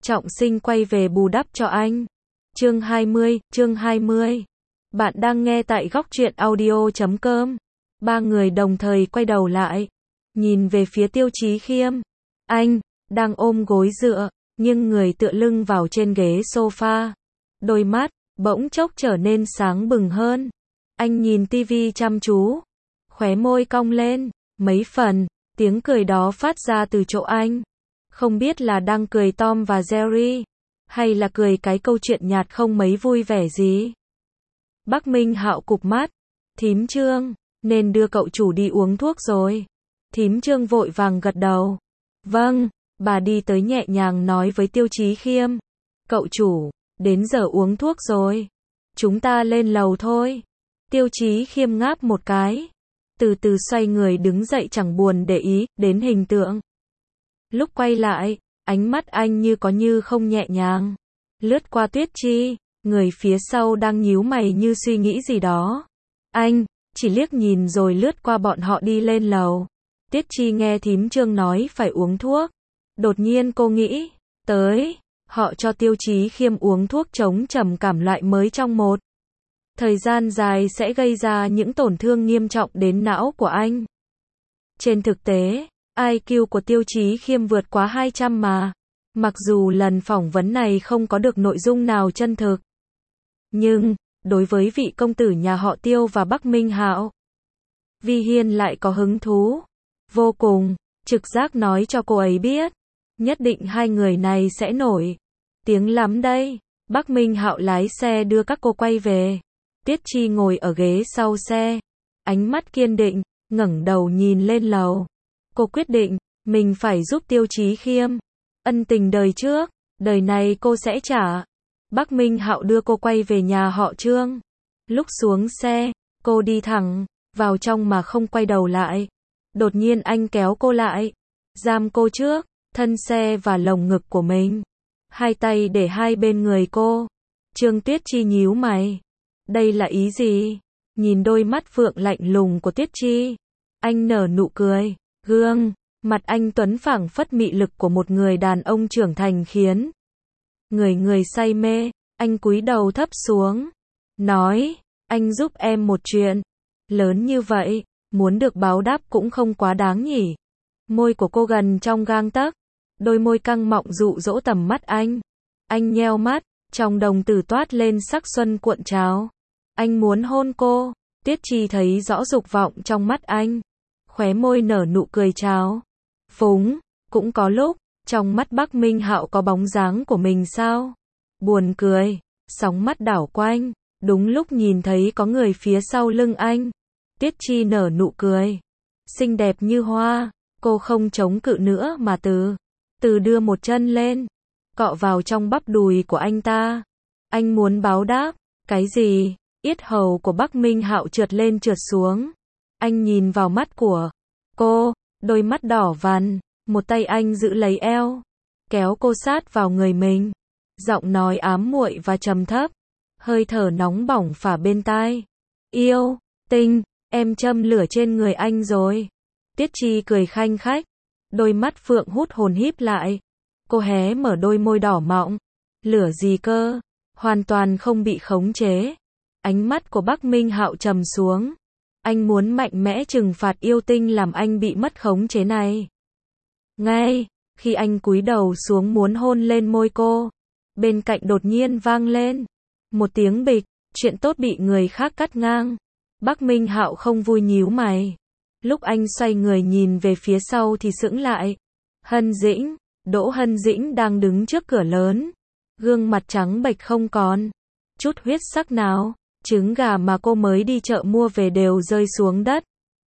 Trọng Sinh quay về bù đắp cho anh. Chương 20. Bạn đang nghe tại góc truyện audio.com. Ba người đồng thời quay đầu lại, nhìn về phía Tiêu Chí Khiêm. Anh đang ôm gối dựa, nghiêng người tựa lưng vào trên ghế sofa. Đôi mắt bỗng chốc trở nên sáng bừng hơn. Anh nhìn tivi chăm chú, khóe môi cong lên mấy phần, tiếng cười đó phát ra từ chỗ anh. Không biết là đang cười Tom và Jerry, hay là cười cái câu chuyện nhạt không mấy vui vẻ gì. Bắc Minh Hạo cụp mắt. Thím Trương, nên đưa cậu chủ đi uống thuốc rồi. Thím Trương vội vàng gật đầu. Vâng, bà đi tới nhẹ nhàng nói với Tiêu Chí Khiêm. Cậu chủ, đến giờ uống thuốc rồi. Chúng ta lên lầu thôi. Tiêu Chí Khiêm ngáp một cái, từ từ xoay người đứng dậy, chẳng buồn để ý đến hình tượng. Lúc quay lại, ánh mắt anh như có như không nhẹ nhàng lướt qua Tuyết Chi, người phía sau đang nhíu mày như suy nghĩ gì đó. Anh chỉ liếc nhìn rồi lướt qua bọn họ đi lên lầu. Tuyết Chi nghe thím Trương nói phải uống thuốc, đột nhiên cô nghĩ tới, họ cho Tiêu Chí Khiêm uống thuốc chống trầm cảm loại mới trong một thời gian dài sẽ gây ra những tổn thương nghiêm trọng đến não của anh. Trên thực tế, IQ của Tiêu Chí Khiêm vượt quá 200 mà. Mặc dù lần phỏng vấn này không có được nội dung nào chân thực, nhưng đối với vị công tử nhà họ Tiêu và Bắc Minh Hạo, Vi Hiên lại có hứng thú vô cùng. Trực giác nói cho cô ấy biết, nhất định hai người này sẽ nổi tiếng lắm đây. Bắc Minh Hạo lái xe đưa các cô quay về. Tiết Chi ngồi ở ghế sau xe, ánh mắt kiên định, ngẩng đầu nhìn lên lầu. Cô quyết định, mình phải giúp Tiêu Chí Khiêm. Ân tình đời trước, đời này cô sẽ trả. Bắc Minh Hạo đưa cô quay về nhà họ Trương. Lúc xuống xe, cô đi thẳng vào trong mà không quay đầu lại. Đột nhiên anh kéo cô lại, giam cô trước thân xe và lồng ngực của mình. Hai tay để hai bên người cô. Trương Tuyết Chi nhíu mày. Đây là ý gì? Nhìn đôi mắt phượng lạnh lùng của Tuyết Chi, anh nở nụ cười. Gương mặt anh tuấn phảng phất mị lực của một người đàn ông trưởng thành khiến người say mê. Anh cúi đầu thấp xuống, nói, anh giúp em một chuyện lớn như vậy, muốn được báo đáp cũng không quá đáng nhỉ. Môi của cô gần trong gang tấc, đôi môi căng mọng dụ dỗ tầm mắt anh. Anh nheo mắt, trong đồng tử toát lên sắc xuân cuộn trào. Anh muốn hôn cô. Tiết Chi thấy rõ dục vọng trong mắt anh, khóe môi nở nụ cười chào phúng. Cũng có lúc, trong mắt Bắc Minh Hạo có bóng dáng của mình sao? Buồn cười, sóng mắt đảo quanh, đúng lúc nhìn thấy có người phía sau lưng anh. Tiết Chi nở nụ cười, xinh đẹp như hoa. Cô không chống cự nữa mà từ từ đưa một chân lên, cọ vào trong bắp đùi của anh ta. Anh muốn báo đáp cái gì? Yết hầu của Bắc Minh Hạo trượt lên trượt xuống. Anh nhìn vào mắt của cô, đôi mắt đỏ vằn. Một tay anh giữ lấy eo, kéo cô sát vào người mình. Giọng nói ám muội và trầm thấp, hơi thở nóng bỏng phả bên tai. Yêu tinh, em châm lửa trên người anh rồi. Tiết Chi cười khanh khách, đôi mắt phượng hút hồn híp lại. Cô hé mở đôi môi đỏ mọng. Lửa gì cơ? Hoàn toàn không bị khống chế. Ánh mắt của Bắc Minh Hạo trầm xuống. Anh muốn mạnh mẽ trừng phạt yêu tinh làm anh bị mất khống chế này. Ngay khi anh cúi đầu xuống muốn hôn lên môi cô, bên cạnh đột nhiên vang lên một tiếng bịch. Chuyện tốt bị người khác cắt ngang. Bắc Minh Hạo không vui nhíu mày. Lúc anh xoay người nhìn về phía sau thì sững lại. Hân Dĩnh, Đỗ Hân Dĩnh đang đứng trước cửa lớn, gương mặt trắng bệch không còn chút huyết sắc nào. Trứng gà mà cô mới đi chợ mua về đều rơi xuống đất,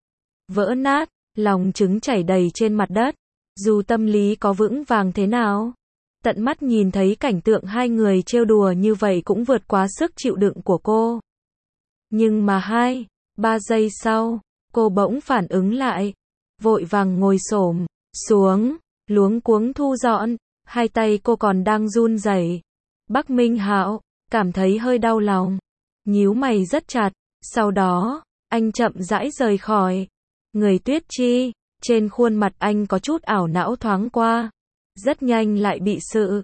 vỡ nát, lòng trứng chảy đầy trên mặt đất. Dù tâm lý có vững vàng thế nào, tận mắt nhìn thấy cảnh tượng hai người trêu đùa như vậy cũng vượt quá sức chịu đựng của cô. Nhưng mà 2-3 giây sau, cô bỗng phản ứng lại, vội vàng ngồi xổm xuống, luống cuống thu dọn, hai tay cô còn đang run rẩy. Bắc Minh Hạo cảm thấy hơi đau lòng, nhíu mày rất chặt. Sau đó, anh chậm rãi rời khỏi người Tuyết Chi. Trên khuôn mặt anh có chút ảo não thoáng qua, rất nhanh lại bị sự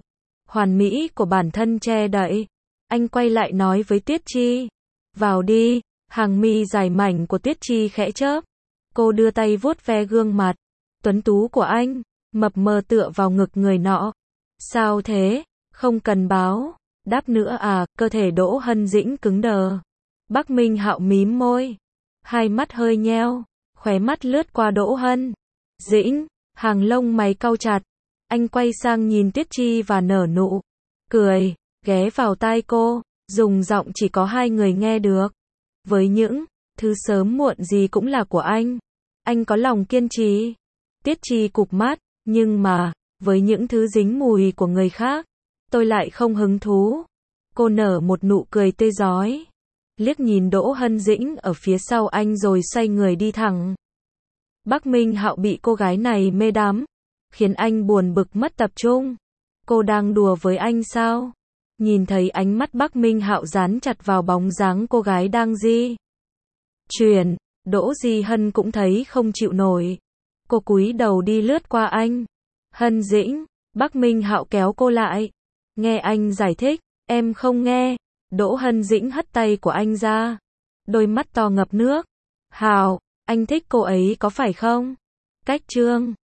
hoàn mỹ của bản thân che đậy. Anh quay lại nói với Tuyết Chi. Vào đi, hàng mi dài mảnh của Tuyết Chi khẽ chớp. Cô đưa tay vuốt ve gương mặt tuấn tú của anh, mập mờ tựa vào ngực người nọ. Sao thế, không cần báo, đáp nữa à, cơ thể Đỗ Hân Dĩnh cứng đờ. Bắc Minh Hạo mím môi, hai mắt hơi nheo, khóe mắt lướt qua Đỗ Hân Dĩnh, hàng lông mày cau chặt. Anh quay sang nhìn Tuyết Chi và nở nụ cười, ghé vào tai cô, dùng giọng chỉ có hai người nghe được. Với những thứ sớm muộn gì cũng là của anh có lòng kiên trì. Tuyết Chi cụp mắt, nhưng mà, với những thứ dính mùi của người khác, tôi lại không hứng thú. Cô nở một nụ cười tươi rói, liếc nhìn Đỗ Hân Dĩnh ở phía sau anh rồi xoay người đi thẳng. Bắc Minh Hạo bị cô gái này mê đắm, khiến anh buồn bực mất tập trung. Cô đang đùa với anh sao? Nhìn thấy ánh mắt Bắc Minh Hạo dán chặt vào bóng dáng cô gái đang di chuyển, Đỗ Di Hân cũng thấy không chịu nổi. Cô cúi đầu đi lướt qua anh. Hân Dĩnh, Bắc Minh Hạo kéo cô lại. Nghe anh giải thích, em không nghe. Đỗ Hân Dĩnh hất tay của anh ra. Đôi mắt to ngập nước. Hạo, anh thích cô ấy có phải không? Cách chương